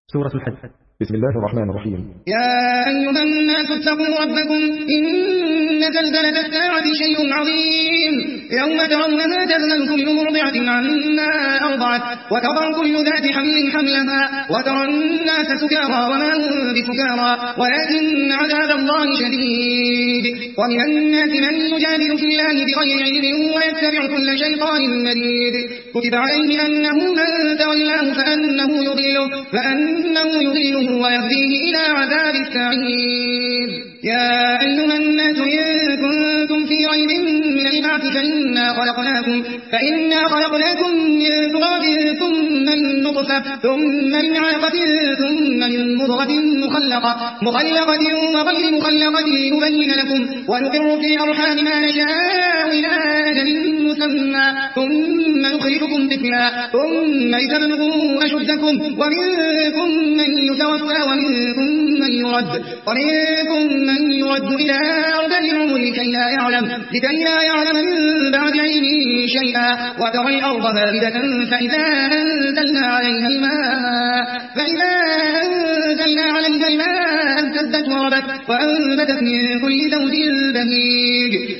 سورة الحج. بسم الله الرحمن الرحيم. يا أيها الناس اتقوا ربكم إن زلزلة الساعة شيء عظيم يوم ترونها تذهل كل مرضعة عما أرضعت وتضع كل ذات حمل حملها وترى الناس سكارى وما هم بسكارى ولكن عذاب الله شديد. ومن الناس من يجادل في الله بغير علم ويتبع كل شيطان مريد. كتب عليه أنه من تولاه فأنه يضله ويهديه إلى عذاب السعير. يا أيها الناس إن كنتم في ريب من البعث فإنا خلقناكم من تراب ثم من نطفة ثم من علقة ثم من مضغة مخلقة وغير مخلقة لنبين لكم ونقر في الأرحام ما نشاء إلى أجل مسمى ثم نخرجكم طفلا ثم لتبلغوا أشدكم ومنكم من يتوفى ومنكم من يرد إلى أرض العمر لكي لا يعلم من بعد علم شيئا وترى الأرض هامدة فإذا أنزلنا عليها الماء اهتزت وربت وأنبتت من كل زوج بهيج.